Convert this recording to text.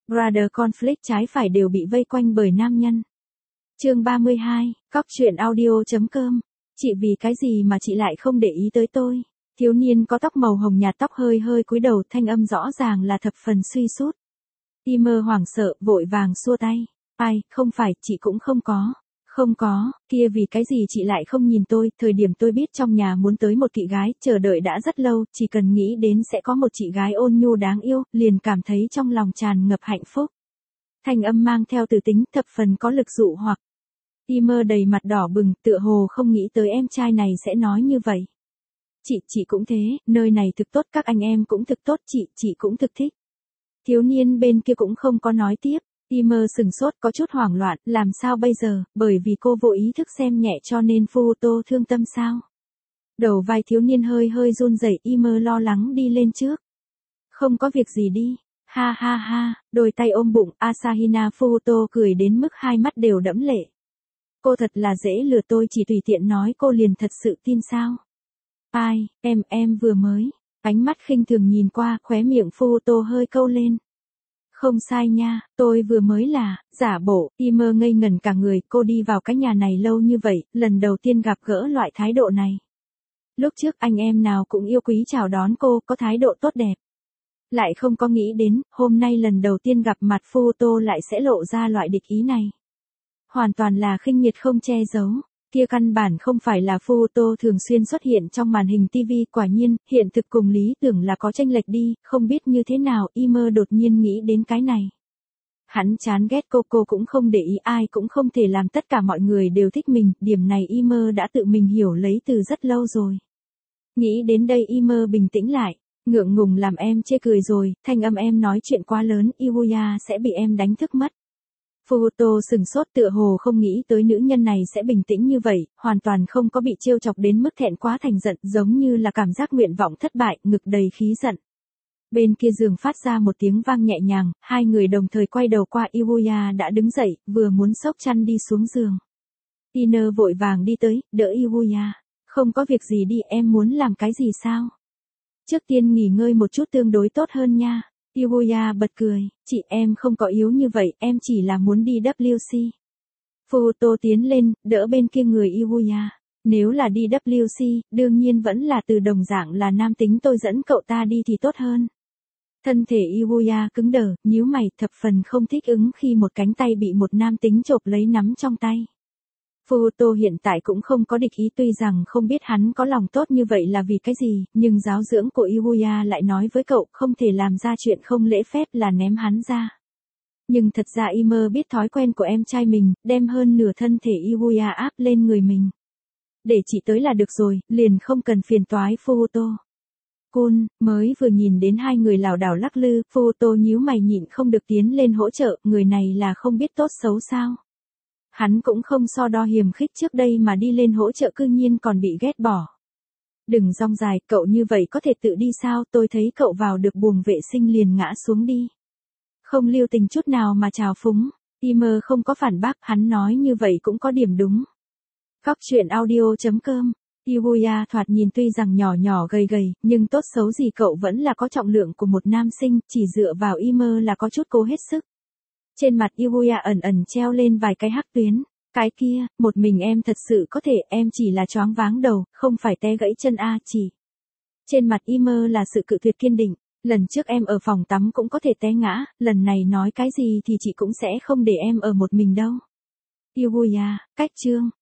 Brother conflict trái phải đều bị vây quanh bởi nam nhân. Chương 32, Cóc truyện audio.com. Chị vì cái gì mà chị lại không để ý tới tôi? Thiếu niên có tóc màu hồng nhạt, tóc hơi hơi cúi đầu, thanh âm rõ ràng là thập phần suy sút. Timer hoảng sợ, vội vàng xua tay. Ai, không phải, chị cũng không có. Không có, kia vì cái gì chị lại không nhìn tôi, thời điểm tôi biết trong nhà muốn tới một thị gái, chờ đợi đã rất lâu, chỉ cần nghĩ đến sẽ có một chị gái ôn nhu đáng yêu, liền cảm thấy trong lòng tràn ngập hạnh phúc. Thanh âm mang theo từ tính, thập phần có lực dụ hoặc. Timer đầy mặt đỏ bừng, tựa hồ không nghĩ tới em trai này sẽ nói như vậy. Chị cũng thế, nơi này thực tốt, các anh em cũng thực tốt, chị cũng thực thích. Thiếu niên bên kia cũng không có nói tiếp. Timer sừng sốt, có chút hoảng loạn, làm sao bây giờ, bởi vì cô vô ý thức xem nhẹ cho nên Futo thương tâm sao? Đầu vai thiếu niên hơi hơi run rẩy, Timer lo lắng đi lên trước. Không có việc gì đi, ha ha ha, đôi tay ôm bụng, Asahina Futo cười đến mức hai mắt đều đẫm lệ. Cô thật là dễ lừa, tôi chỉ tùy tiện nói cô liền thật sự tin sao? Ai, em vừa mới, ánh mắt khinh thường nhìn qua, khóe miệng Futo hơi câu lên. Không sai nha, tôi vừa mới là, giả bộ, Timer ngây ngẩn cả người, cô đi vào cái nhà này lâu như vậy, lần đầu tiên gặp gỡ loại thái độ này. Lúc trước anh em nào cũng yêu quý chào đón cô, có thái độ tốt đẹp. Lại không có nghĩ đến, hôm nay lần đầu tiên gặp mặt Futo lại sẽ lộ ra loại địch ý này. Hoàn toàn là khinh miệt không che giấu. Kia căn bản không phải là Futo thường xuyên xuất hiện trong màn hình TV, quả nhiên, hiện thực cùng lý tưởng là có chênh lệch đi, không biết như thế nào, Timer đột nhiên nghĩ đến cái này. Hắn chán ghét cô cũng không để ý, ai cũng không thể làm tất cả mọi người đều thích mình, điểm này Timer đã tự mình hiểu lấy từ rất lâu rồi. Nghĩ đến đây Timer bình tĩnh lại, ngượng ngùng làm em chê cười rồi, thanh âm em nói chuyện quá lớn, Iwuya sẽ bị em đánh thức mất. Futo sừng sốt, tựa hồ không nghĩ tới nữ nhân này sẽ bình tĩnh như vậy, hoàn toàn không có bị trêu chọc đến mức thẹn quá thành giận, giống như là cảm giác nguyện vọng thất bại, ngực đầy khí giận. Bên kia giường phát ra một tiếng vang nhẹ nhàng, hai người đồng thời quay đầu qua, Iwuya đã đứng dậy, vừa muốn xốc chăn đi xuống giường. Tiner vội vàng đi tới, đỡ Iwuya. Không có việc gì đi, em muốn làm cái gì sao? Trước tiên nghỉ ngơi một chút tương đối tốt hơn nha. Iwuya bật cười, chị em không có yếu như vậy, em chỉ là muốn đi WC. Futo tiến lên, đỡ bên kia người Iwuya. Nếu là đi WC, đương nhiên vẫn là từ đồng dạng là nam tính, tôi dẫn cậu ta đi thì tốt hơn. Thân thể Iwuya cứng đờ, nhíu mày, thập phần không thích ứng khi một cánh tay bị một nam tính chộp lấy nắm trong tay. Futo hiện tại cũng không có địch ý, tuy rằng không biết hắn có lòng tốt như vậy là vì cái gì, nhưng giáo dưỡng của Iwuya lại nói với cậu không thể làm ra chuyện không lễ phép là ném hắn ra. Nhưng thật ra Timer biết thói quen của em trai mình, đem hơn nửa thân thể Iwuya áp lên người mình. Để chị tới là được rồi, liền không cần phiền toái Futo. Cun, mới vừa nhìn đến hai người lảo đảo lắc lư, Futo nhíu mày nhịn không được tiến lên hỗ trợ, người này là không biết tốt xấu sao. Hắn cũng không so đo hiềm khích trước đây mà đi lên hỗ trợ, cư nhiên còn bị ghét bỏ. Đừng rong dài, cậu như vậy có thể tự đi sao, tôi thấy cậu vào được buồng vệ sinh liền ngã xuống đi. Không lưu tình chút nào mà trào phúng, Timer không có phản bác, hắn nói như vậy cũng có điểm đúng. Cóc truyện audio.com. Iwuya thoạt nhìn tuy rằng nhỏ nhỏ gầy gầy, nhưng tốt xấu gì cậu vẫn là có trọng lượng của một nam sinh, chỉ dựa vào Timer là có chút cố hết sức. Trên mặt Iwuya ẩn ẩn treo lên vài cái hắc tuyến. Cái kia, một mình em thật sự có thể, em chỉ là choáng váng đầu, không phải té gãy chân a chỉ. Trên mặt Timer là sự cự tuyệt kiên định. Lần trước em ở phòng tắm cũng có thể té ngã, lần này nói cái gì thì chị cũng sẽ không để em ở một mình đâu. Iwuya, cách chương.